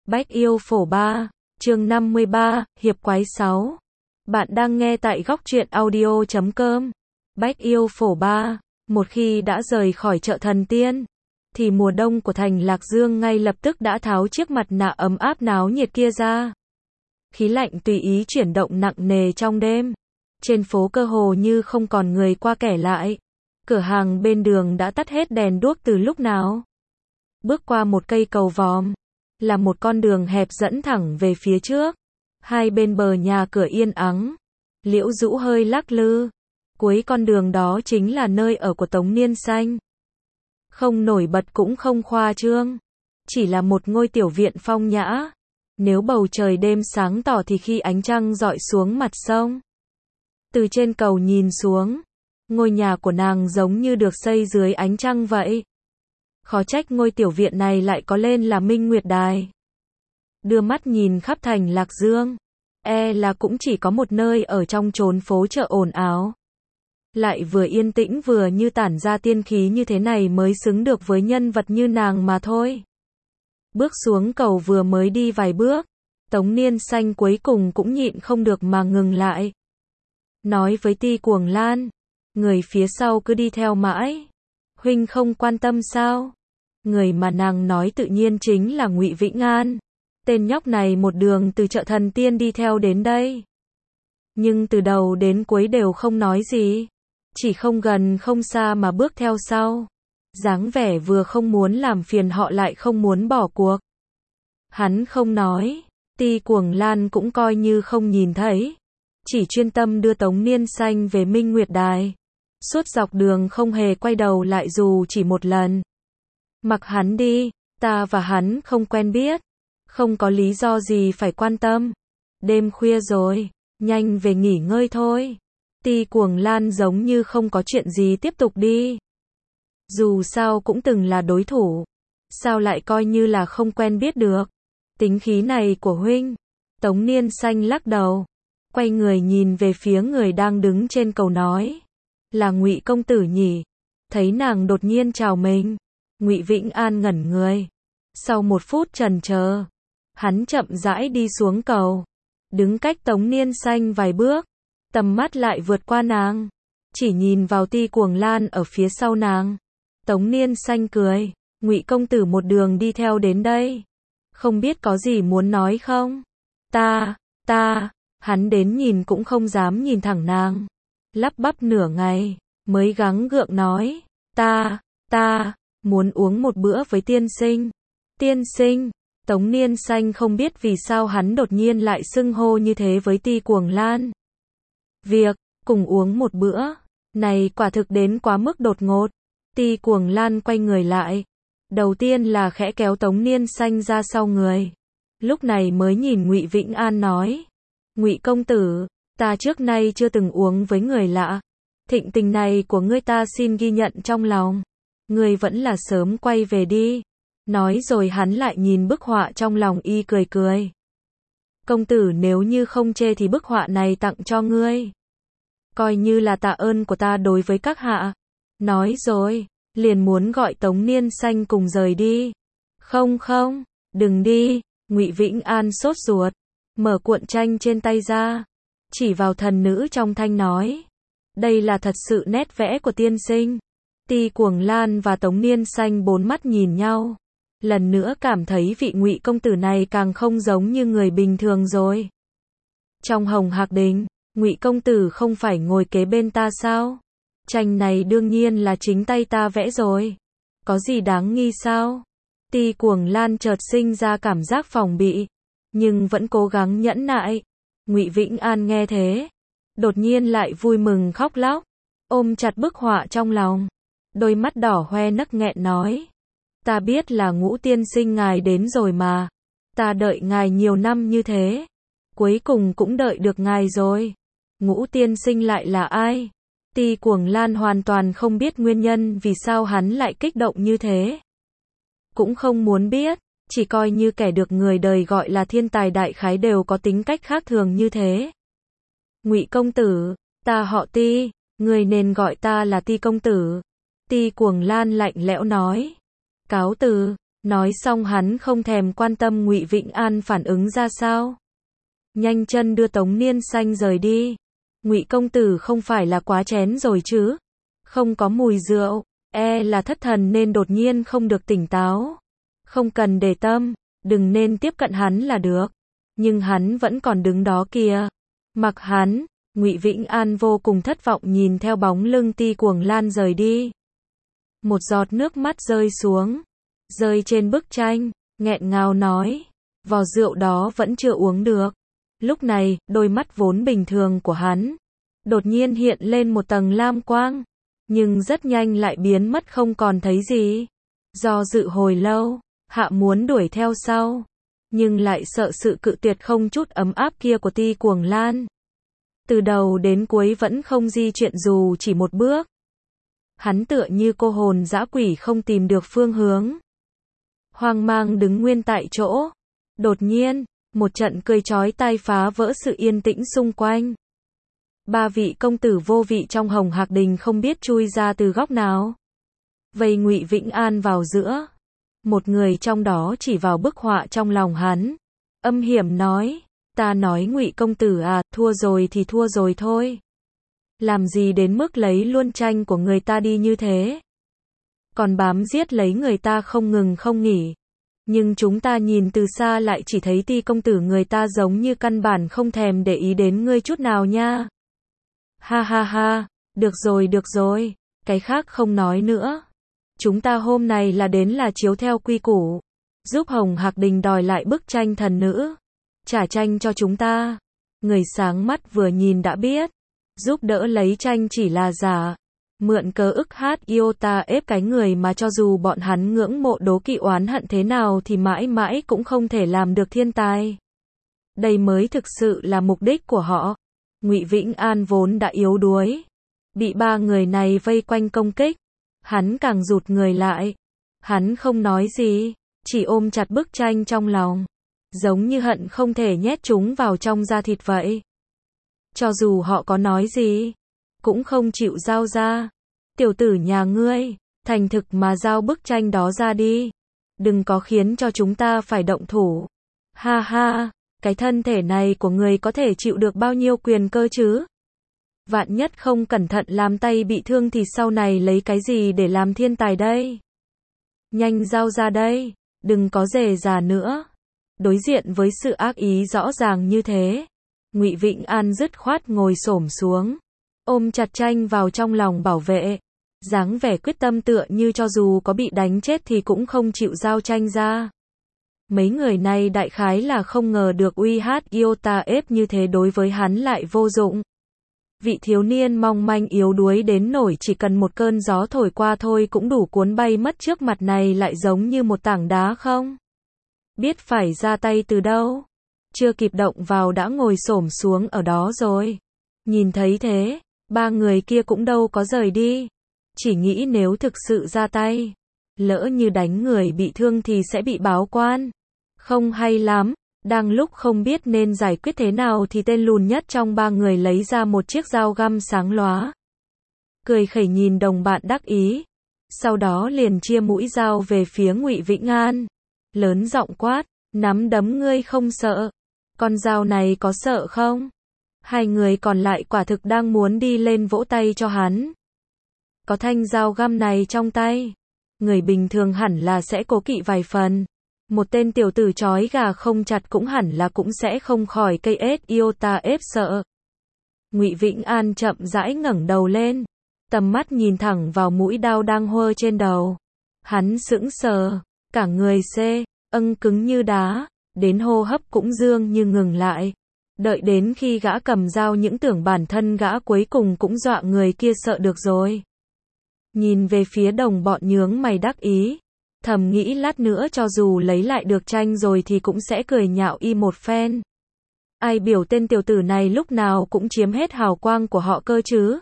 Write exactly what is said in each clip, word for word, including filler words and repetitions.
Bách yêu phổ ba, chương năm mươi ba, hiệp quái sáu. Bạn đang nghe tại góc truyện audio chấm com. Bách yêu phổ ba, một khi đã rời khỏi chợ thần tiên, thì mùa đông của thành Lạc Dương ngay lập tức đã tháo chiếc mặt nạ ấm áp náo nhiệt kia ra. Khí lạnh tùy ý chuyển động nặng nề trong đêm. Trên phố cơ hồ như không còn người qua kẻ lại. Cửa hàng bên đường đã tắt hết đèn đuốc từ lúc nào. Bước qua một cây cầu vòm, là một con đường hẹp dẫn thẳng về phía trước. Hai bên bờ nhà cửa yên ắng, liễu rũ hơi lắc lư. Cuối con đường đó chính là nơi ở của Tống Niên Xanh. Không nổi bật cũng không khoa trương, chỉ là một ngôi tiểu viện phong nhã. Nếu bầu trời đêm sáng tỏ thì khi ánh trăng rọi xuống mặt sông, từ trên cầu nhìn xuống, ngôi nhà của nàng giống như được xây dưới ánh trăng vậy. Khó trách ngôi tiểu viện này lại có lên là Minh Nguyệt Đài. Đưa mắt nhìn khắp thành Lạc Dương, e là cũng chỉ có một nơi ở trong chốn phố chợ ồn ào, lại vừa yên tĩnh vừa như tản ra tiên khí như thế này mới xứng được với nhân vật như nàng mà thôi. Bước xuống cầu vừa mới đi vài bước, Tống Niên Xanh cuối cùng cũng nhịn không được mà ngừng lại. Nói với Ti Cuồng Lan, người phía sau cứ đi theo mãi, huynh không quan tâm sao? Người mà nàng nói tự nhiên chính là Ngụy Vĩnh An. Tên nhóc này một đường từ chợ thần tiên đi theo đến đây, nhưng từ đầu đến cuối đều không nói gì, chỉ không gần không xa mà bước theo sau. Dáng vẻ vừa không muốn làm phiền họ lại không muốn bỏ cuộc. Hắn không nói, Ti Cuồng Lan cũng coi như không nhìn thấy, chỉ chuyên tâm đưa Tống Niên Xanh về Minh Nguyệt Đài. Suốt dọc đường không hề quay đầu lại dù chỉ một lần. Mặc hắn đi, ta và hắn không quen biết, không có lý do gì phải quan tâm. Đêm khuya rồi, nhanh về nghỉ ngơi thôi. Ti Cuồng Lan giống như không có chuyện gì tiếp tục đi. Dù sao cũng từng là đối thủ, sao lại coi như là không quen biết được. Tính khí này của huynh. Tống Niên Xanh lắc đầu, quay người nhìn về phía người đang đứng trên cầu nói, là Ngụy công tử nhỉ? Thấy nàng đột nhiên chào mình, Ngụy Vĩnh An ngẩn người. Sau một phút chần chờ, hắn chậm rãi đi xuống cầu, đứng cách Tống Niên Xanh vài bước, tầm mắt lại vượt qua nàng, chỉ nhìn vào Ti Cuồng Lan ở phía sau nàng. Tống Niên Xanh cười, Ngụy công tử một đường đi theo đến đây, không biết có gì muốn nói không? Ta, ta, hắn đến nhìn cũng không dám nhìn thẳng nàng, lắp bắp nửa ngày, mới gắng gượng nói, ta, ta, muốn uống một bữa với tiên sinh. Tiên sinh, Tống Niên Xanh không biết vì sao hắn đột nhiên lại xưng hô như thế với Ti Cuồng Lan. Việc, cùng uống một bữa, này quả thực đến quá mức đột ngột. Ti Cuồng Lan quay người lại, đầu tiên là khẽ kéo Tống Niên Xanh ra sau người, lúc này mới nhìn Ngụy Vĩnh An nói, Ngụy công tử, ta trước nay chưa từng uống với người lạ, thịnh tình này của ngươi ta xin ghi nhận trong lòng, ngươi vẫn là sớm quay về đi. Nói rồi hắn lại nhìn bức họa trong lòng y cười cười. Công tử nếu như không chê thì bức họa này tặng cho ngươi, coi như là tạ ơn của ta đối với các hạ. Nói rồi, liền muốn gọi Tống Niên Xanh cùng rời đi. Không không, đừng đi. Ngụy Vĩnh An sốt ruột, mở cuộn tranh trên tay ra, chỉ vào thần nữ trong thanh nói, đây là thật sự nét vẽ của tiên sinh. Ti Cuồng Lan và Tống Niên Xanh bốn mắt nhìn nhau, lần nữa cảm thấy vị Ngụy công tử này càng không giống như người bình thường rồi. Trong Hồng Hạc Đình, Ngụy công tử không phải ngồi kế bên ta sao? Tranh này đương nhiên là chính tay ta vẽ rồi, có gì đáng nghi sao? Ti Cuồng Lan chợt sinh ra cảm giác phòng bị, nhưng vẫn cố gắng nhẫn nại. Ngụy Vĩnh An nghe thế, đột nhiên lại vui mừng khóc lóc, ôm chặt bức họa trong lòng, đôi mắt đỏ hoe nấc nghẹn nói, ta biết là Ngũ tiên sinh ngài đến rồi mà, ta đợi ngài nhiều năm như thế, cuối cùng cũng đợi được ngài rồi. Ngũ tiên sinh lại là ai? Ti Cuồng Lan hoàn toàn không biết nguyên nhân vì sao hắn lại kích động như thế, cũng không muốn biết, chỉ coi như kẻ được người đời gọi là thiên tài đại khái đều có tính cách khác thường như thế. Ngụy công tử, ta họ Ti, người nên gọi ta là Ti công tử. Ti Cuồng Lan lạnh lẽo nói, cáo từ. Nói xong hắn không thèm quan tâm Ngụy Vĩnh An phản ứng ra sao. Nhanh chân đưa Tống Niên Xanh rời đi. Ngụy công tử không phải là quá chén rồi chứ? Không có mùi rượu, e là thất thần nên đột nhiên không được tỉnh táo. Không cần để tâm, đừng nên tiếp cận hắn là được. Nhưng hắn vẫn còn đứng đó kìa. Mặc hắn, Ngụy Vĩnh An vô cùng thất vọng nhìn theo bóng lưng Ti Cuồng Lan rời đi. Một giọt nước mắt rơi xuống, rơi trên bức tranh, nghẹn ngào nói, vò rượu đó vẫn chưa uống được. Lúc này, đôi mắt vốn bình thường của hắn, đột nhiên hiện lên một tầng lam quang, nhưng rất nhanh lại biến mất không còn thấy gì. Do dự hồi lâu, hạ muốn đuổi theo sau, nhưng lại sợ sự cự tuyệt không chút ấm áp kia của Ti Cuồng Lan. Từ đầu đến cuối vẫn không di chuyển dù chỉ một bước. Hắn tựa như cô hồn dã quỷ không tìm được phương hướng. Hoang mang đứng nguyên tại chỗ. Đột nhiên, một trận cười chói tai phá vỡ sự yên tĩnh xung quanh. Ba vị công tử vô vị trong Hồng Hạc Đình không biết chui ra từ góc nào. Vây Ngụy Vĩnh An vào giữa. Một người trong đó chỉ vào bức họa trong lòng hắn. Âm hiểm nói, ta nói Ngụy công tử à, thua rồi thì thua rồi thôi. Làm gì đến mức lấy luôn tranh của người ta đi như thế. Còn bám giết lấy người ta không ngừng không nghỉ. Nhưng chúng ta nhìn từ xa lại chỉ thấy Ti công tử người ta giống như căn bản không thèm để ý đến ngươi chút nào nha. Ha ha ha, được rồi được rồi, cái khác không nói nữa. Chúng ta hôm nay là đến là chiếu theo quy củ. Giúp Hồng Hạc Đình đòi lại bức tranh thần nữ. Trả tranh cho chúng ta. Người sáng mắt vừa nhìn đã biết. Giúp đỡ lấy tranh chỉ là giả. Mượn cớ ức hát iota ép cái người mà cho dù bọn hắn ngưỡng mộ đố kỵ oán hận thế nào thì mãi mãi cũng không thể làm được thiên tài. Đây mới thực sự là mục đích của họ. Ngụy Vĩnh An vốn đã yếu đuối. Bị ba người này vây quanh công kích. Hắn càng rụt người lại. Hắn không nói gì. Chỉ ôm chặt bức tranh trong lòng. Giống như hận không thể nhét chúng vào trong da thịt vậy. Cho dù họ có nói gì, cũng không chịu giao ra. Tiểu tử nhà ngươi, thành thực mà giao bức tranh đó ra đi. Đừng có khiến cho chúng ta phải động thủ. Ha ha, cái thân thể này của người có thể chịu được bao nhiêu quyền cơ chứ? Vạn nhất không cẩn thận làm tay bị thương thì sau này lấy cái gì để làm thiên tài đây? Nhanh giao ra đây, đừng có dè dà nữa. Đối diện với sự ác ý rõ ràng như thế, Ngụy Vĩnh An dứt khoát ngồi xổm xuống, ôm chặt tranh vào trong lòng bảo vệ, dáng vẻ quyết tâm tựa như cho dù có bị đánh chết thì cũng không chịu giao tranh ra. Mấy người này đại khái là không ngờ được uy hát iota ép như thế đối với hắn lại vô dụng. Vị thiếu niên mong manh yếu đuối đến nổi chỉ cần một cơn gió thổi qua thôi cũng đủ cuốn bay mất trước mặt này lại giống như một tảng đá không? Biết phải ra tay từ đâu? Chưa kịp động vào đã ngồi xổm xuống ở đó rồi. Nhìn thấy thế, ba người kia cũng đâu có rời đi. Chỉ nghĩ nếu thực sự ra tay, lỡ như đánh người bị thương thì sẽ bị báo quan. Không hay lắm. Đang lúc không biết nên giải quyết thế nào thì tên lùn nhất trong ba người lấy ra một chiếc dao găm sáng lóa. Cười khẩy nhìn đồng bạn đắc ý. Sau đó liền chia mũi dao về phía Ngụy Vĩnh An. Lớn giọng quát, nắm đấm ngươi không sợ. Con dao này có sợ không? Hai người còn lại quả thực đang muốn đi lên vỗ tay cho hắn. Có thanh dao găm này trong tay. Người bình thường hẳn là sẽ cố kỵ vài phần. Một tên tiểu tử trói gà không chặt cũng hẳn là cũng sẽ không khỏi cây ết iota ép sợ. Ngụy Vĩnh An chậm rãi ngẩng đầu lên. Tầm mắt nhìn thẳng vào mũi đao đang hơ trên đầu. Hắn sững sờ. Cả người xê, âng cứng như đá. Đến hô hấp cũng dương như ngừng lại. Đợi đến khi gã cầm dao những tưởng bản thân gã cuối cùng cũng dọa người kia sợ được rồi. Nhìn về phía đồng bọn nhướng mày đắc ý. Thầm nghĩ lát nữa cho dù lấy lại được tranh rồi thì cũng sẽ cười nhạo y một phen. Ai biểu tên tiểu tử này lúc nào cũng chiếm hết hào quang của họ cơ chứ.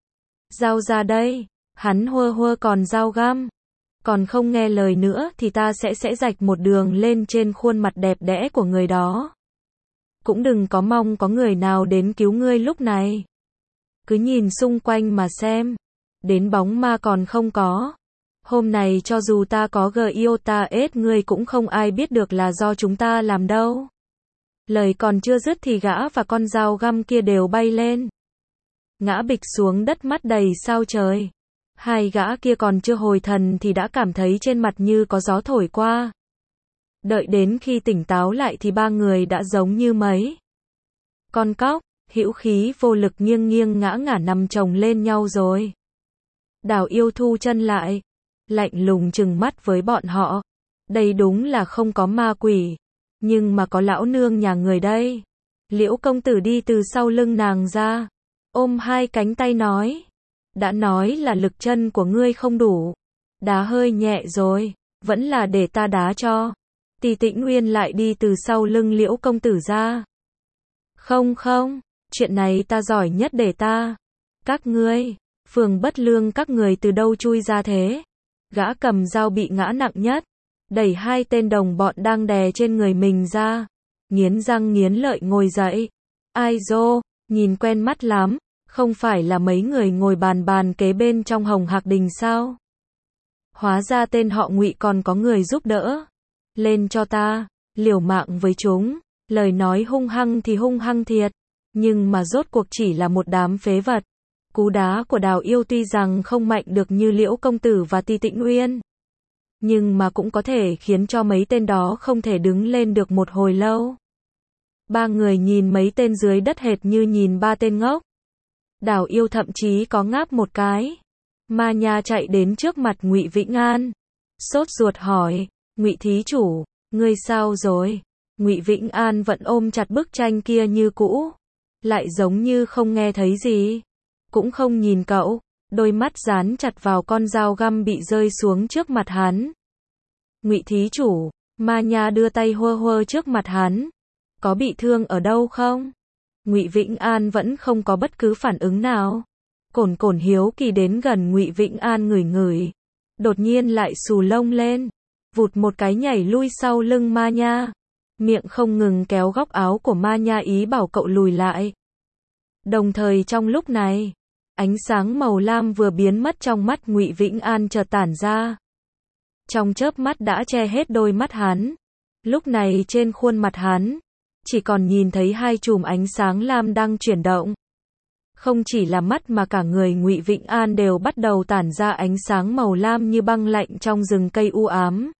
Dao ra đây. Hắn hua hua còn dao găm. Còn không nghe lời nữa thì ta sẽ sẽ rạch một đường lên trên khuôn mặt đẹp đẽ của người đó. Cũng đừng có mong có người nào đến cứu ngươi lúc này. Cứ nhìn xung quanh mà xem. Đến bóng ma còn không có. Hôm này cho dù ta có gờ yêu ta ết ngươi cũng không ai biết được là do chúng ta làm đâu. Lời còn chưa dứt thì gã và con dao găm kia đều bay lên. Ngã bịch xuống đất mắt đầy sao trời. Hai gã kia còn chưa hồi thần thì đã cảm thấy trên mặt như có gió thổi qua. Đợi đến khi tỉnh táo lại thì ba người đã giống như mấy con cóc, hữu khí vô lực nghiêng nghiêng ngã ngả nằm chồng lên nhau rồi. Đào Yêu thu chân lại, lạnh lùng trừng mắt với bọn họ. Đây đúng là không có ma quỷ, nhưng mà có lão nương nhà người đây. Liễu công tử đi từ sau lưng nàng ra, ôm hai cánh tay nói. Đã nói là lực chân của ngươi không đủ. Đá hơi nhẹ rồi, vẫn là để ta đá cho. Tỷ Tĩnh Uyên lại đi từ sau lưng Liễu công tử ra. Không không, chuyện này ta giỏi nhất để ta. Các ngươi, Phường Bất Lương các người từ đâu chui ra thế? Gã cầm dao bị ngã nặng nhất, đẩy hai tên đồng bọn đang đè trên người mình ra. Nghiến răng nghiến lợi ngồi dậy. Ai dô, nhìn quen mắt lắm, không phải là mấy người ngồi bàn bàn kế bên trong Hồng Hạc Đình sao? Hóa ra tên họ Ngụy còn có người giúp đỡ. Lên cho ta, liều mạng với chúng. Lời nói hung hăng thì hung hăng thiệt, nhưng mà rốt cuộc chỉ là một đám phế vật. Cú đá của Đào Yêu tuy rằng không mạnh được như Liễu công tử và Ti Tĩnh Uyên, nhưng mà cũng có thể khiến cho mấy tên đó không thể đứng lên được một hồi lâu. Ba người nhìn mấy tên dưới đất hệt như nhìn ba tên ngốc. Đào Yêu thậm chí có ngáp một cái. Ma Nha chạy đến trước mặt Ngụy Vĩnh An, sốt ruột hỏi, Ngụy thí chủ, ngươi sao rồi? Ngụy Vĩnh An vẫn ôm chặt bức tranh kia như cũ, lại giống như không nghe thấy gì, cũng không nhìn cậu, đôi mắt dán chặt vào con dao găm bị rơi xuống trước mặt hắn. Ngụy thí chủ, Ma Nha đưa tay hơ hơ trước mặt hắn, có bị thương ở đâu không? Ngụy Vĩnh An vẫn không có bất cứ phản ứng nào. Cổn Cổn hiếu kỳ đến gần Ngụy Vĩnh An ngửi ngửi, đột nhiên lại xù lông lên, vụt một cái nhảy lui sau lưng Ma Nha, miệng không ngừng kéo góc áo của Ma Nha ý bảo cậu lùi lại. Đồng thời trong lúc này, ánh sáng màu lam vừa biến mất trong mắt Ngụy Vĩnh An chợt tản ra. Trong chớp mắt đã che hết đôi mắt hắn. Lúc này trên khuôn mặt hắn, chỉ còn nhìn thấy hai chùm ánh sáng lam đang chuyển động. Không chỉ là mắt mà cả người Ngụy Vĩnh An đều bắt đầu tản ra ánh sáng màu lam như băng lạnh trong rừng cây u ám.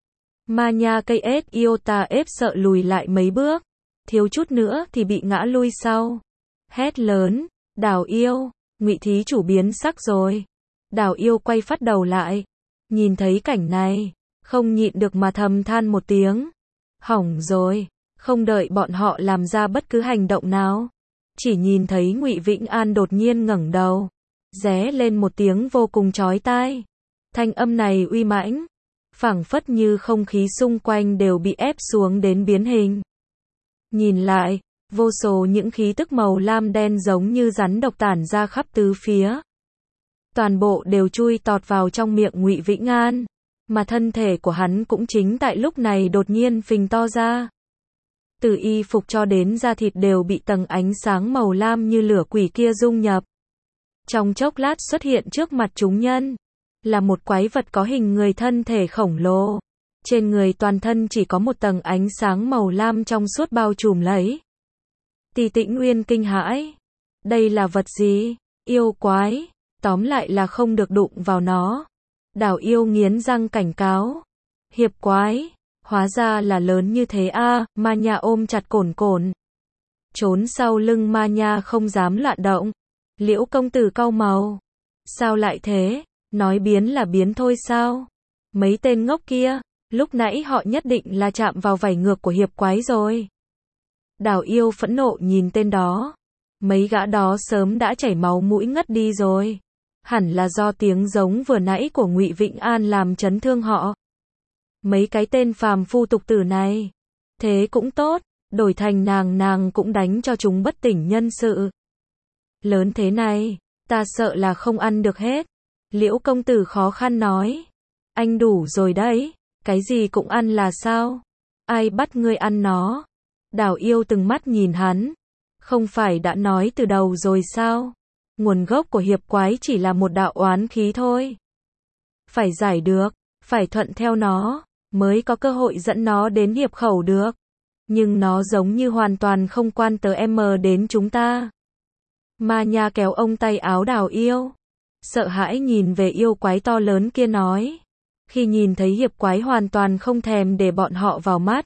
Ma Nha cây ết yêu ta ép sợ lùi lại mấy bước, thiếu chút nữa thì bị ngã lui sau. Hét lớn, Đào Yêu, Ngụy thí chủ biến sắc rồi. Đào Yêu quay phát đầu lại, nhìn thấy cảnh này, không nhịn được mà thầm than một tiếng. Hỏng rồi, không đợi bọn họ làm ra bất cứ hành động nào, chỉ nhìn thấy Ngụy Vĩnh An đột nhiên ngẩng đầu, ré lên một tiếng vô cùng chói tai. Thanh âm này uy mãnh, phảng phất như không khí xung quanh đều bị ép xuống đến biến hình. Nhìn lại, vô số những khí tức màu lam đen giống như rắn độc tản ra khắp tứ phía. Toàn bộ đều chui tọt vào trong miệng Ngụy Vĩnh An, mà thân thể của hắn cũng chính tại lúc này đột nhiên phình to ra. Từ y phục cho đến da thịt đều bị tầng ánh sáng màu lam như lửa quỷ kia dung nhập. Trong chốc lát xuất hiện trước mặt chúng nhân, là một quái vật có hình người thân thể khổng lồ. Trên người toàn thân chỉ có một tầng ánh sáng màu lam trong suốt bao trùm lấy. Tỷ Tĩnh Uyên kinh hãi. Đây là vật gì? Yêu quái. Tóm lại là không được đụng vào nó. Đào Yêu nghiến răng cảnh cáo. Hiệp quái. Hóa ra là lớn như thế a. À, Ma Nha ôm chặt Cổn Cổn, trốn sau lưng Ma Nha không dám loạn động. Liễu công tử cau màu. Sao lại thế? Nói biến là biến thôi sao? Mấy tên ngốc kia, lúc nãy họ nhất định là chạm vào vảy ngược của hiệp quái rồi. Đào Yêu phẫn nộ nhìn tên đó. Mấy gã đó sớm đã chảy máu mũi ngất đi rồi. Hẳn là do tiếng giống vừa nãy của Ngụy Vĩnh An làm chấn thương họ. Mấy cái tên phàm phu tục tử này. Thế cũng tốt, đổi thành nàng nàng cũng đánh cho chúng bất tỉnh nhân sự. Lớn thế này, ta sợ là không ăn được hết. Liễu công tử khó khăn nói. Anh đủ rồi đấy, cái gì cũng ăn là sao? Ai bắt ngươi ăn nó? Đào Yêu từng mắt nhìn hắn. Không phải đã nói từ đầu rồi sao? Nguồn gốc của hiệp quái chỉ là một đạo oán khí thôi. phải giải được, phải thuận theo nó, mới có cơ hội dẫn nó đến hiệp khẩu được. Nhưng nó giống như hoàn toàn không quan tới em đến chúng ta. Ma Nha kéo ông tay áo Đào Yêu. Sợ hãi nhìn về yêu quái to lớn kia nói. Khi nhìn thấy hiệp quái hoàn toàn không thèm để bọn họ vào mắt.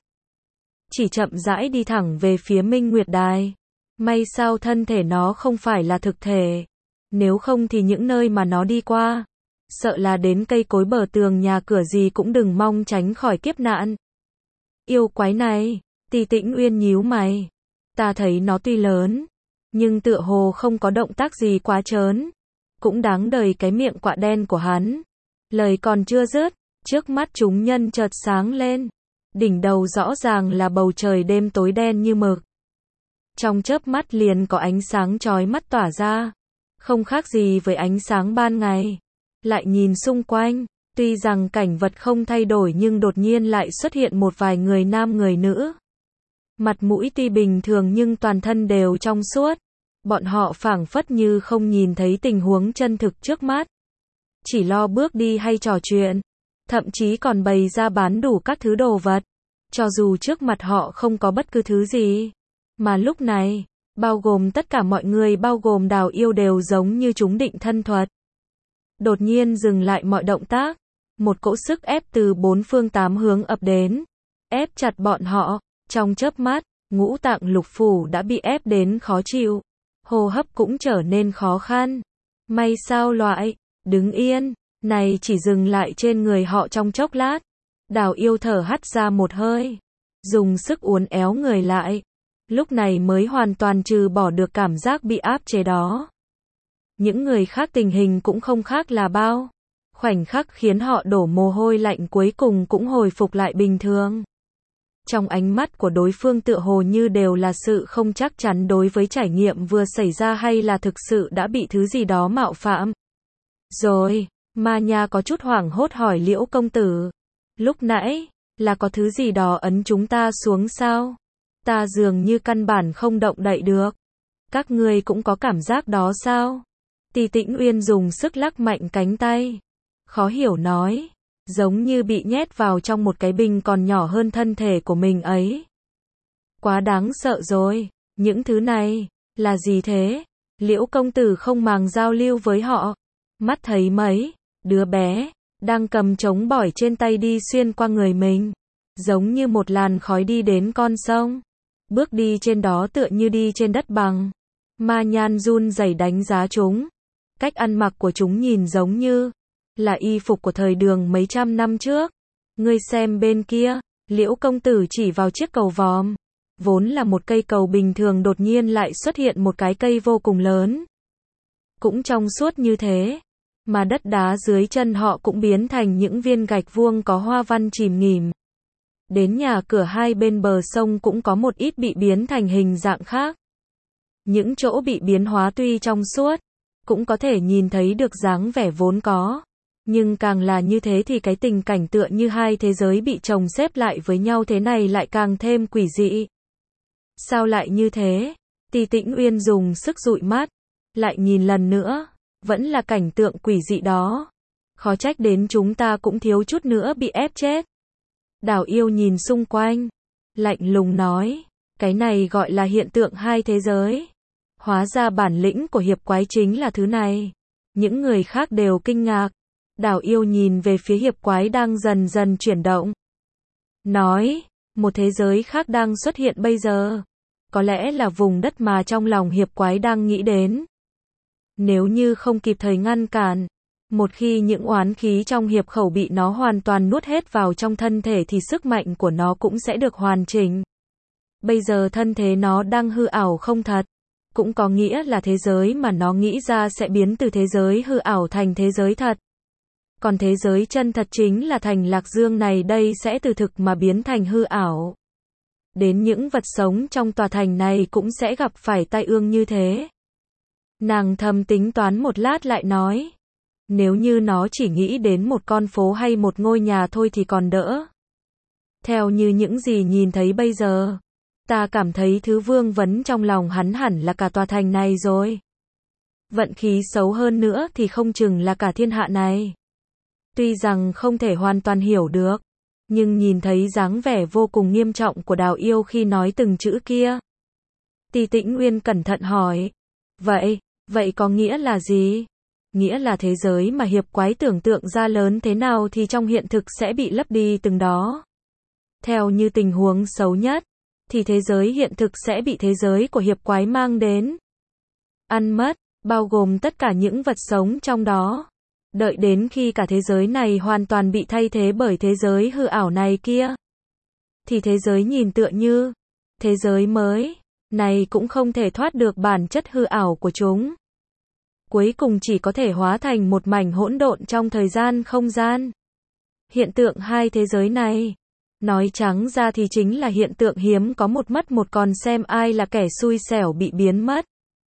Chỉ chậm rãi đi thẳng về phía Minh Nguyệt Đài. May sao thân thể nó không phải là thực thể. Nếu không thì những nơi mà nó đi qua. Sợ là đến cây cối bờ tường nhà cửa gì cũng đừng mong tránh khỏi kiếp nạn. Yêu quái này, Tỳ Tĩnh Uyên nhíu mày. Ta thấy nó tuy lớn, nhưng tựa hồ không có động tác gì quá trớn. Cũng đáng đời cái miệng quạ đen của hắn. Lời còn chưa dứt, trước mắt chúng nhân chợt sáng lên. Đỉnh đầu rõ ràng là bầu trời đêm tối đen như mực. Trong chớp mắt liền có ánh sáng chói mắt tỏa ra. Không khác gì với ánh sáng ban ngày. Lại nhìn xung quanh, tuy rằng cảnh vật không thay đổi nhưng đột nhiên lại xuất hiện một vài người nam người nữ. Mặt mũi tuy bình thường nhưng toàn thân đều trong suốt. Bọn họ phảng phất như không nhìn thấy tình huống chân thực trước mắt. Chỉ lo bước đi hay trò chuyện. Thậm chí còn bày ra bán đủ các thứ đồ vật. Cho dù trước mặt họ không có bất cứ thứ gì. Mà lúc này, bao gồm tất cả mọi người bao gồm Đào Yêu đều giống như chúng định thân thuật. Đột nhiên dừng lại mọi động tác. Một cỗ sức ép từ bốn phương tám hướng ập đến. Ép chặt bọn họ. Trong chớp mắt, ngũ tạng lục phủ đã bị ép đến khó chịu. Hô hấp cũng trở nên khó khăn. May sao loại, đứng yên, này chỉ dừng lại trên người họ trong chốc lát. Đào Yêu thở hắt ra một hơi. Dùng sức uốn éo người lại. Lúc này mới hoàn toàn trừ bỏ được cảm giác bị áp chế đó. Những người khác tình hình cũng không khác là bao. Khoảnh khắc khiến họ đổ mồ hôi lạnh cuối cùng cũng hồi phục lại bình thường. Trong ánh mắt của đối phương tựa hồ như đều là sự không chắc chắn đối với trải nghiệm vừa xảy ra hay là thực sự đã bị thứ gì đó mạo phạm. Rồi, Ma Nha có chút hoảng hốt hỏi Liễu công tử. Lúc nãy, là có thứ gì đó ấn chúng ta xuống sao? Ta dường như căn bản không động đậy được. Các ngươi cũng có cảm giác đó sao? Tỳ Tĩnh Uyên dùng sức lắc mạnh cánh tay. Khó hiểu nói. Giống như bị nhét vào trong một cái bình còn nhỏ hơn thân thể của mình ấy. Quá đáng sợ rồi. Những thứ này, là gì thế? Liễu công tử không màng giao lưu với họ. Mắt thấy mấy, đứa bé, đang cầm trống bỏi trên tay đi xuyên qua người mình. Giống như một làn khói đi đến con sông. Bước đi trên đó tựa như đi trên đất bằng. Ma Nhan run rẩy đánh giá chúng. Cách ăn mặc của chúng nhìn giống như là y phục của thời Đường mấy trăm năm trước. Ngươi xem bên kia, Liễu công tử chỉ vào chiếc cầu vòm. Vốn là một cây cầu bình thường đột nhiên lại xuất hiện một cái cây vô cùng lớn. Cũng trong suốt như thế, mà đất đá dưới chân họ cũng biến thành những viên gạch vuông có hoa văn chìm nghỉm. Đến nhà cửa hai bên bờ sông cũng có một ít bị biến thành hình dạng khác. Những chỗ bị biến hóa tuy trong suốt, cũng có thể nhìn thấy được dáng vẻ vốn có. Nhưng càng là như thế thì cái tình cảnh tựa như hai thế giới bị chồng xếp lại với nhau thế này lại càng thêm quỷ dị. Sao lại như thế? Tỳ Tĩnh Uyên dùng sức dụi mắt, lại nhìn lần nữa, vẫn là cảnh tượng quỷ dị đó. Khó trách đến chúng ta cũng thiếu chút nữa bị ép chết. Đào Yêu nhìn xung quanh, lạnh lùng nói, cái này gọi là hiện tượng hai thế giới. Hóa ra bản lĩnh của hiệp quái chính là thứ này. Những người khác đều kinh ngạc. Đào Yêu nhìn về phía hiệp quái đang dần dần chuyển động. Nói, một thế giới khác đang xuất hiện bây giờ. Có lẽ là vùng đất mà trong lòng hiệp quái đang nghĩ đến. Nếu như không kịp thời ngăn cản, một khi những oán khí trong hiệp khẩu bị nó hoàn toàn nuốt hết vào trong thân thể thì sức mạnh của nó cũng sẽ được hoàn chỉnh. Bây giờ thân thể nó đang hư ảo không thật. Cũng có nghĩa là thế giới mà nó nghĩ ra sẽ biến từ thế giới hư ảo thành thế giới thật. Còn thế giới chân thật chính là thành Lạc Dương này đây sẽ từ thực mà biến thành hư ảo. Đến những vật sống trong tòa thành này cũng sẽ gặp phải tai ương như thế. Nàng thầm tính toán một lát lại nói. Nếu như nó chỉ nghĩ đến một con phố hay một ngôi nhà thôi thì còn đỡ. Theo như những gì nhìn thấy bây giờ, ta cảm thấy thứ vương vấn trong lòng hắn hẳn là cả tòa thành này rồi. Vận khí xấu hơn nữa thì không chừng là cả thiên hạ này. Tuy rằng không thể hoàn toàn hiểu được, nhưng nhìn thấy dáng vẻ vô cùng nghiêm trọng của Đào Yêu khi nói từng chữ kia. Ti Tĩnh Nguyên cẩn thận hỏi. Vậy, vậy có nghĩa là gì? Nghĩa là thế giới mà hiệp quái tưởng tượng ra lớn thế nào thì trong hiện thực sẽ bị lấp đi từng đó. Theo như tình huống xấu nhất, thì thế giới hiện thực sẽ bị thế giới của hiệp quái mang đến. Ăn mất, bao gồm tất cả những vật sống trong đó. Đợi đến khi cả thế giới này hoàn toàn bị thay thế bởi thế giới hư ảo này kia. Thì thế giới nhìn tựa như thế giới mới này cũng không thể thoát được bản chất hư ảo của chúng. Cuối cùng chỉ có thể hóa thành một mảnh hỗn độn trong thời gian không gian. Hiện tượng hai thế giới này, nói trắng ra thì chính là hiện tượng hiếm có một mất một còn xem ai là kẻ xui xẻo bị biến mất.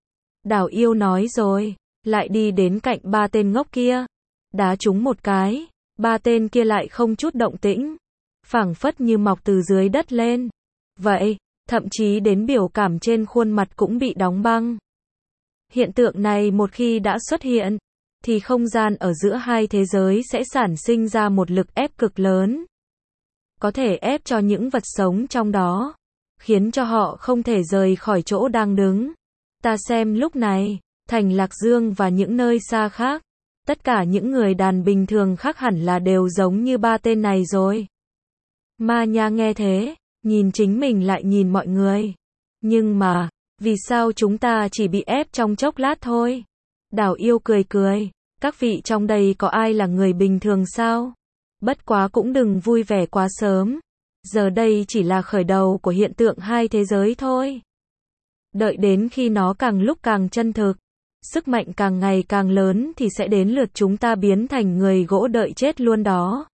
Đào Yêu nói rồi, lại đi đến cạnh ba tên ngốc kia, đá chúng một cái, ba tên kia lại không chút động tĩnh, phảng phất như mọc từ dưới đất lên. Vậy, thậm chí đến biểu cảm trên khuôn mặt cũng bị đóng băng. Hiện tượng này một khi đã xuất hiện, thì không gian ở giữa hai thế giới sẽ sản sinh ra một lực ép cực lớn. Có thể ép cho những vật sống trong đó, khiến cho họ không thể rời khỏi chỗ đang đứng. Ta xem lúc này, thành Lạc Dương và những nơi xa khác, tất cả những người đàn bình thường khác hẳn là đều giống như ba tên này rồi. Ma Nha nghe thế, nhìn chính mình lại nhìn mọi người. Nhưng mà, vì sao chúng ta chỉ bị ép trong chốc lát thôi? Đào Yêu cười cười, các vị trong đây có ai là người bình thường sao? Bất quá cũng đừng vui vẻ quá sớm. Giờ đây chỉ là khởi đầu của hiện tượng hai thế giới thôi. Đợi đến khi nó càng lúc càng chân thực, sức mạnh càng ngày càng lớn thì sẽ đến lượt chúng ta biến thành người gỗ đợi chết luôn đó.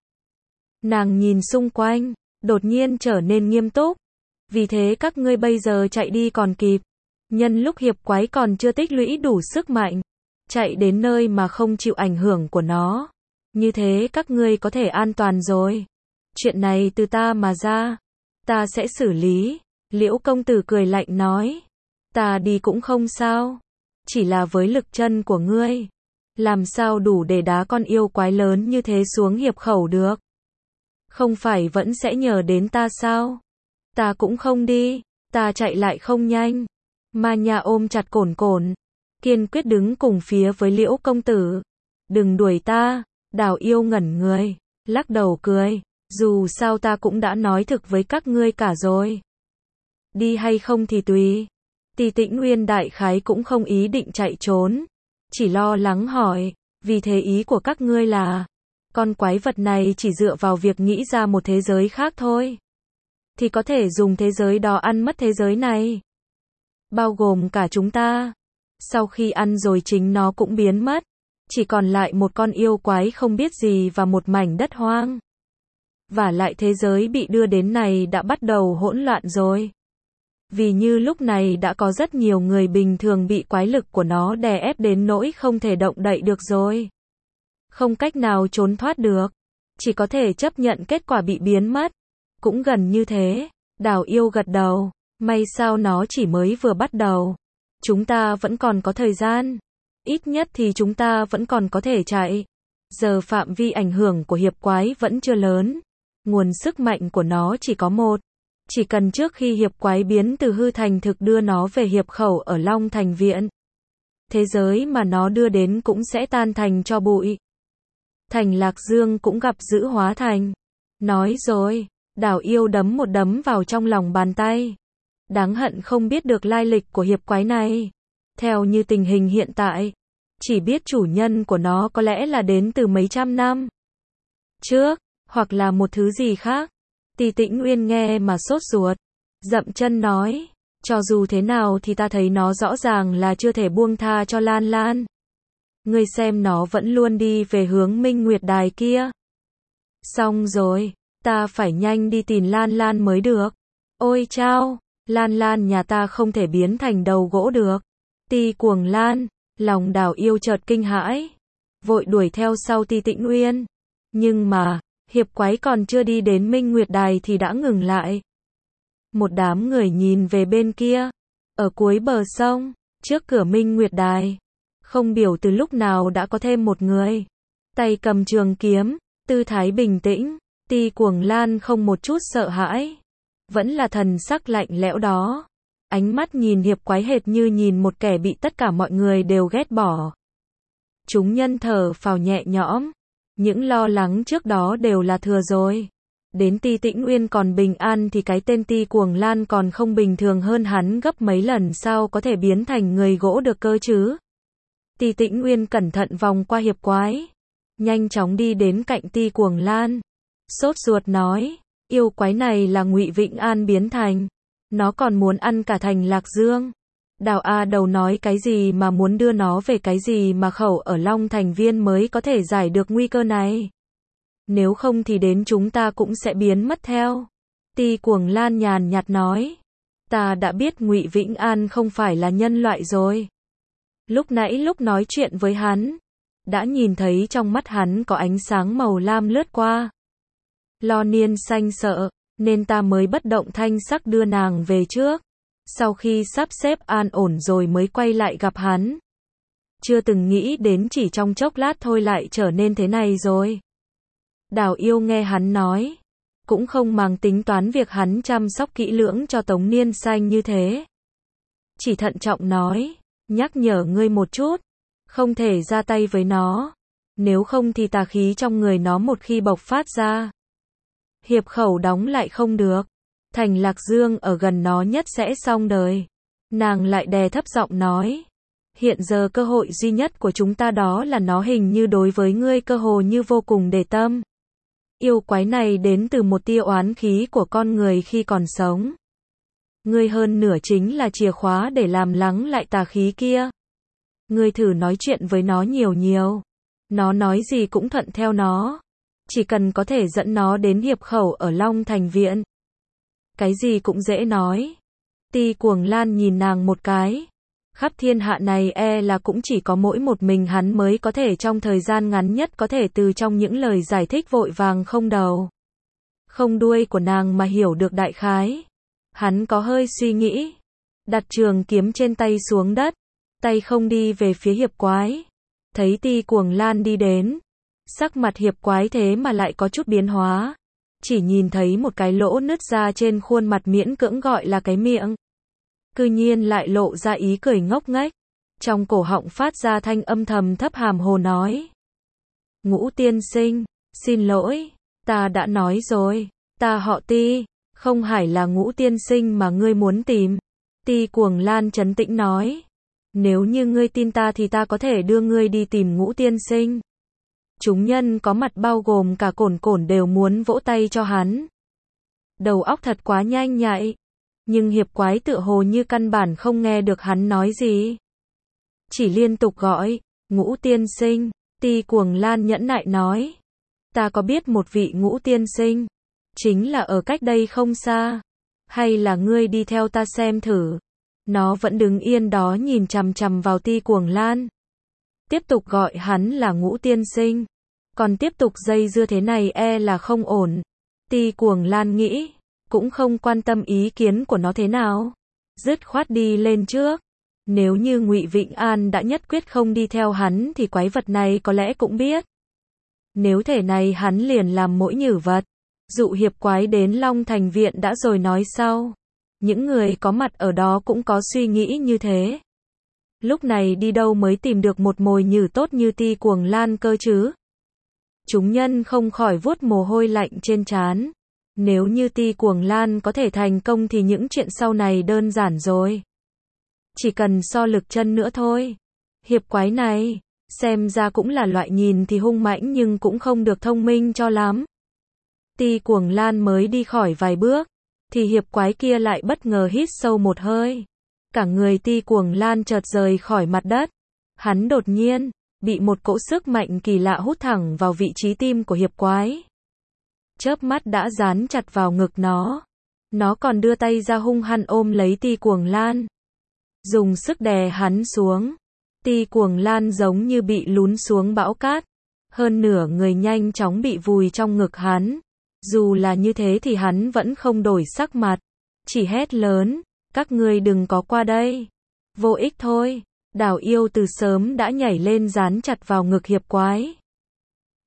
Nàng nhìn xung quanh, đột nhiên trở nên nghiêm túc. Vì thế các ngươi bây giờ chạy đi còn kịp. Nhân lúc hiệp quái còn chưa tích lũy đủ sức mạnh, chạy đến nơi mà không chịu ảnh hưởng của nó. Như thế các ngươi có thể an toàn rồi. Chuyện này từ ta mà ra, ta sẽ xử lý. Liễu công tử cười lạnh nói. Ta đi cũng không sao. Chỉ là với lực chân của ngươi, làm sao đủ để đá con yêu quái lớn như thế xuống hiệp khẩu được. Không phải vẫn sẽ nhờ đến ta sao? Ta cũng không đi, ta chạy lại không nhanh. Ma Nha ôm chặt Cổn Cổn, kiên quyết đứng cùng phía với Liễu công tử. Đừng đuổi ta. Đào Yêu ngẩn người, lắc đầu cười. Dù sao ta cũng đã nói thực với các ngươi cả rồi. Đi hay không thì tùy. Ti Tĩnh Nguyên đại khái cũng không ý định chạy trốn, chỉ lo lắng hỏi, vì thế ý của các ngươi là, con quái vật này chỉ dựa vào việc nghĩ ra một thế giới khác thôi, thì có thể dùng thế giới đó ăn mất thế giới này, bao gồm cả chúng ta. Sau khi ăn rồi chính nó cũng biến mất, chỉ còn lại một con yêu quái không biết gì và một mảnh đất hoang. Và lại thế giới bị đưa đến này đã bắt đầu hỗn loạn rồi. Vì như lúc này đã có rất nhiều người bình thường bị quái lực của nó đè ép đến nỗi không thể động đậy được rồi. Không cách nào trốn thoát được. Chỉ có thể chấp nhận kết quả bị biến mất. Cũng gần như thế. Đào Yêu gật đầu. May sao nó chỉ mới vừa bắt đầu. Chúng ta vẫn còn có thời gian. Ít nhất thì chúng ta vẫn còn có thể chạy. Giờ phạm vi ảnh hưởng của hiệp quái vẫn chưa lớn. Nguồn sức mạnh của nó chỉ có một. Chỉ cần trước khi hiệp quái biến từ hư thành thực đưa nó về hiệp khẩu ở Long Thành Viện, thế giới mà nó đưa đến cũng sẽ tan thành tro bụi. Thành Lạc Dương cũng gặp dữ hóa thành. Nói rồi, Đào Yêu đấm một đấm vào trong lòng bàn tay. Đáng hận không biết được lai lịch của hiệp quái này. Theo như tình hình hiện tại, chỉ biết chủ nhân của nó có lẽ là đến từ mấy trăm năm trước, hoặc là một thứ gì khác. Ti Tĩnh Nguyên nghe mà sốt ruột, dậm chân nói, cho dù thế nào thì ta thấy nó rõ ràng là chưa thể buông tha cho Lan Lan. Ngươi xem nó vẫn luôn đi về hướng Minh Nguyệt Đài kia. Xong rồi, ta phải nhanh đi tìm Lan Lan mới được. Ôi chao, Lan Lan nhà ta không thể biến thành đầu gỗ được. Ti Cuồng Lan, lòng Đào Yêu chợt kinh hãi, vội đuổi theo sau Ti Tĩnh Nguyên. Nhưng mà, hiệp quái còn chưa đi đến Minh Nguyệt Đài thì đã ngừng lại. Một đám người nhìn về bên kia, ở cuối bờ sông, trước cửa Minh Nguyệt Đài, không biểu từ lúc nào đã có thêm một người. tay cầm trường kiếm, tư thái bình tĩnh, Ti Cuồng Lan không một chút sợ hãi, vẫn là thần sắc lạnh lẽo đó. Ánh mắt nhìn Hiệp Quái hệt như nhìn một kẻ bị tất cả mọi người đều ghét bỏ. Chúng nhân thở phào nhẹ nhõm, những lo lắng trước đó đều là thừa rồi. Đến Ti Tĩnh Uyên còn bình an thì cái tên Ti Cuồng Lan còn không bình thường hơn hắn gấp mấy lần, sao có thể biến thành người gỗ được cơ chứ? Ti Tĩnh Uyên cẩn thận vòng qua Hiệp Quái, nhanh chóng đi đến cạnh Ti Cuồng Lan, sốt ruột nói, yêu quái này là Ngụy Vĩnh An biến thành, nó còn muốn ăn cả thành Lạc Dương. Đào A Đầu nói cái gì mà muốn đưa nó về, cái gì mà khẩu ở Long Thành Viên mới có thể giải được nguy cơ này. Nếu không thì đến chúng ta cũng sẽ biến mất theo. Ti Cuồng Lan nhàn nhạt nói, ta đã biết Ngụy Vĩnh An không phải là nhân loại rồi. Lúc nãy lúc nói chuyện với hắn, đã nhìn thấy trong mắt hắn có ánh sáng màu lam lướt qua. Lo Niên Xanh sợ, nên ta mới bất động thanh sắc đưa nàng về trước. Sau khi sắp xếp an ổn rồi mới quay lại gặp hắn. Chưa từng nghĩ đến chỉ trong chốc lát thôi lại trở nên thế này rồi. Đào Yêu nghe hắn nói, cũng không màng tính toán việc hắn chăm sóc kỹ lưỡng cho Tống Niên Xanh như thế. Chỉ thận trọng nói, nhắc nhở ngươi một chút, không thể ra tay với nó, nếu không thì tà khí trong người nó một khi bộc phát ra, hiệp khẩu đóng lại không được, thành Lạc Dương ở gần nó nhất sẽ xong đời. Nàng lại đè thấp giọng nói, hiện giờ cơ hội duy nhất của chúng ta đó là nó, hình như đối với ngươi cơ hồ như vô cùng để tâm. Yêu quái này đến từ một tia oán khí của con người khi còn sống. Ngươi hơn nửa chính là chìa khóa để làm lắng lại tà khí kia. Ngươi thử nói chuyện với nó nhiều nhiều. Nó nói gì cũng thuận theo nó. Chỉ cần có thể dẫn nó đến hiệp khẩu ở Long Thành Viện. Cái gì cũng dễ nói. Ti Cuồng Lan nhìn nàng một cái. Khắp thiên hạ này e là cũng chỉ có mỗi một mình hắn mới có thể trong thời gian ngắn nhất có thể từ trong những lời giải thích vội vàng không đầu, không đuôi của nàng mà hiểu được đại khái. Hắn có hơi suy nghĩ, đặt trường kiếm trên tay xuống đất, tay không đi về phía Hiệp Quái. Thấy Ti Cuồng Lan đi đến, sắc mặt Hiệp Quái thế mà lại có chút biến hóa, chỉ nhìn thấy một cái lỗ nứt ra trên khuôn mặt miễn cưỡng gọi là cái miệng. Cư nhiên lại lộ ra ý cười ngốc nghếch, trong cổ họng phát ra thanh âm thầm thấp hàm hồ nói. Ngũ tiên sinh, xin lỗi, ta đã nói rồi, ta họ Ti, không phải là Ngũ tiên sinh mà ngươi muốn tìm. Ti Cuồng Lan trấn tĩnh nói, nếu như ngươi tin ta thì ta có thể đưa ngươi đi tìm Ngũ tiên sinh. Chúng nhân có mặt bao gồm cả Cổn Cổn đều muốn vỗ tay cho hắn. Đầu óc thật quá nhanh nhạy. Nhưng Hiệp Quái tựa hồ như căn bản không nghe được hắn nói gì. Chỉ liên tục gọi, Ngũ tiên sinh. Ti Cuồng Lan nhẫn nại nói, ta có biết một vị Ngũ tiên sinh, chính là ở cách đây không xa. Hay là ngươi đi theo ta xem thử. Nó vẫn đứng yên đó nhìn chằm chằm vào Ti Cuồng Lan. Tiếp tục gọi hắn là Ngũ tiên sinh. Còn tiếp tục dây dưa thế này e là không ổn. Ti Cuồng Lan nghĩ, cũng không quan tâm ý kiến của nó thế nào, dứt khoát đi lên trước. Nếu như Ngụy Vĩnh An đã nhất quyết không đi theo hắn thì quái vật này có lẽ cũng biết. Nếu thể này hắn liền làm mỗi nhử vật, dụ Hiệp Quái đến Long Thành Viện đã rồi nói sau. Những người có mặt ở đó cũng có suy nghĩ như thế. Lúc này đi đâu mới tìm được một mồi nhử tốt như Ti Cuồng Lan cơ chứ? Chúng nhân không khỏi vuốt mồ hôi lạnh trên trán. Nếu như Ti Cuồng Lan có thể thành công thì những chuyện sau này đơn giản rồi. Chỉ cần so lực chân nữa thôi. Hiệp Quái này, xem ra cũng là loại nhìn thì hung mãnh nhưng cũng không được thông minh cho lắm. Ti Cuồng Lan mới đi khỏi vài bước, thì Hiệp Quái kia lại bất ngờ hít sâu một hơi. Cả người Ti Cuồng Lan chợt rời khỏi mặt đất. Hắn đột nhiên bị một cỗ sức mạnh kỳ lạ hút thẳng vào vị trí tim của Hiệp Quái. Chớp mắt đã dán chặt vào ngực nó. Nó còn đưa tay ra hung hăng ôm lấy Ti Cuồng Lan, dùng sức đè hắn xuống. Ti Cuồng Lan giống như bị lún xuống bão cát, hơn nửa người nhanh chóng bị vùi trong ngực hắn. Dù là như thế thì hắn vẫn không đổi sắc mặt, chỉ hét lớn, các ngươi đừng có qua đây. Vô ích thôi. Đào Yêu từ sớm đã nhảy lên dán chặt vào ngực Hiệp Quái.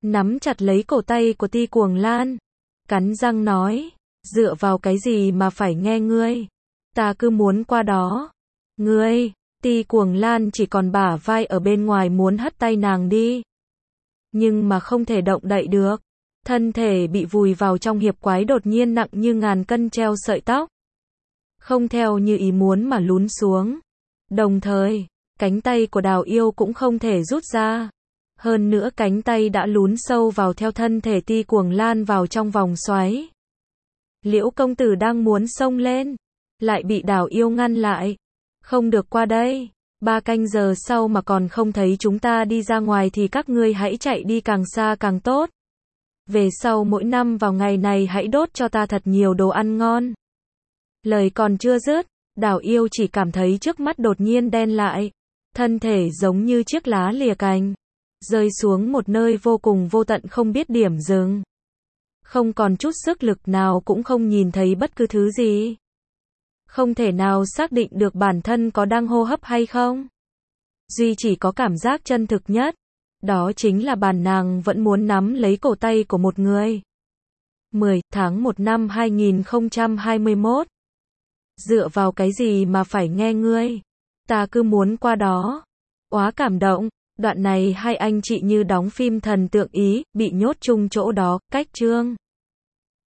nắm chặt lấy cổ tay của Ti Cuồng Lan, cắn răng nói, dựa vào cái gì mà phải nghe ngươi, ta cứ muốn qua đó. Ngươi, Ti Cuồng Lan chỉ còn bả vai ở bên ngoài muốn hất tay nàng đi. Nhưng mà không thể động đậy được. Thân thể bị vùi vào trong hiệp quái đột nhiên nặng như ngàn cân treo sợi tóc. Không theo như ý muốn mà lún xuống. Đồng thời, cánh tay của Đào Yêu cũng không thể rút ra. Hơn nữa cánh tay đã lún sâu vào theo thân thể Ti Cuồng Lan vào trong vòng xoáy. Liễu công tử đang muốn xông lên, lại bị Đào Yêu ngăn lại. Không được qua đây, ba canh giờ sau mà còn không thấy chúng ta đi ra ngoài thì các ngươi hãy chạy đi càng xa càng tốt. Về sau mỗi năm vào ngày này hãy đốt cho ta thật nhiều đồ ăn ngon. Lời còn chưa dứt, Đào Yêu chỉ cảm thấy trước mắt đột nhiên đen lại. Thân thể giống như chiếc lá lìa cành, rơi xuống một nơi vô cùng vô tận không biết điểm dừng. Không còn chút sức lực nào cũng không nhìn thấy bất cứ thứ gì. Không thể nào xác định được bản thân có đang hô hấp hay không. Duy chỉ có cảm giác chân thực nhất. Đó chính là bản nàng vẫn muốn nắm lấy cổ tay của một người. mười tháng một năm hai nghìn không trăm hai mươi mốt. Dựa vào cái gì mà phải nghe ngươi? Ta cứ muốn qua đó. Quá cảm động. Đoạn này hai anh chị như đóng phim thần tượng Ý, bị nhốt chung chỗ đó, cách chương.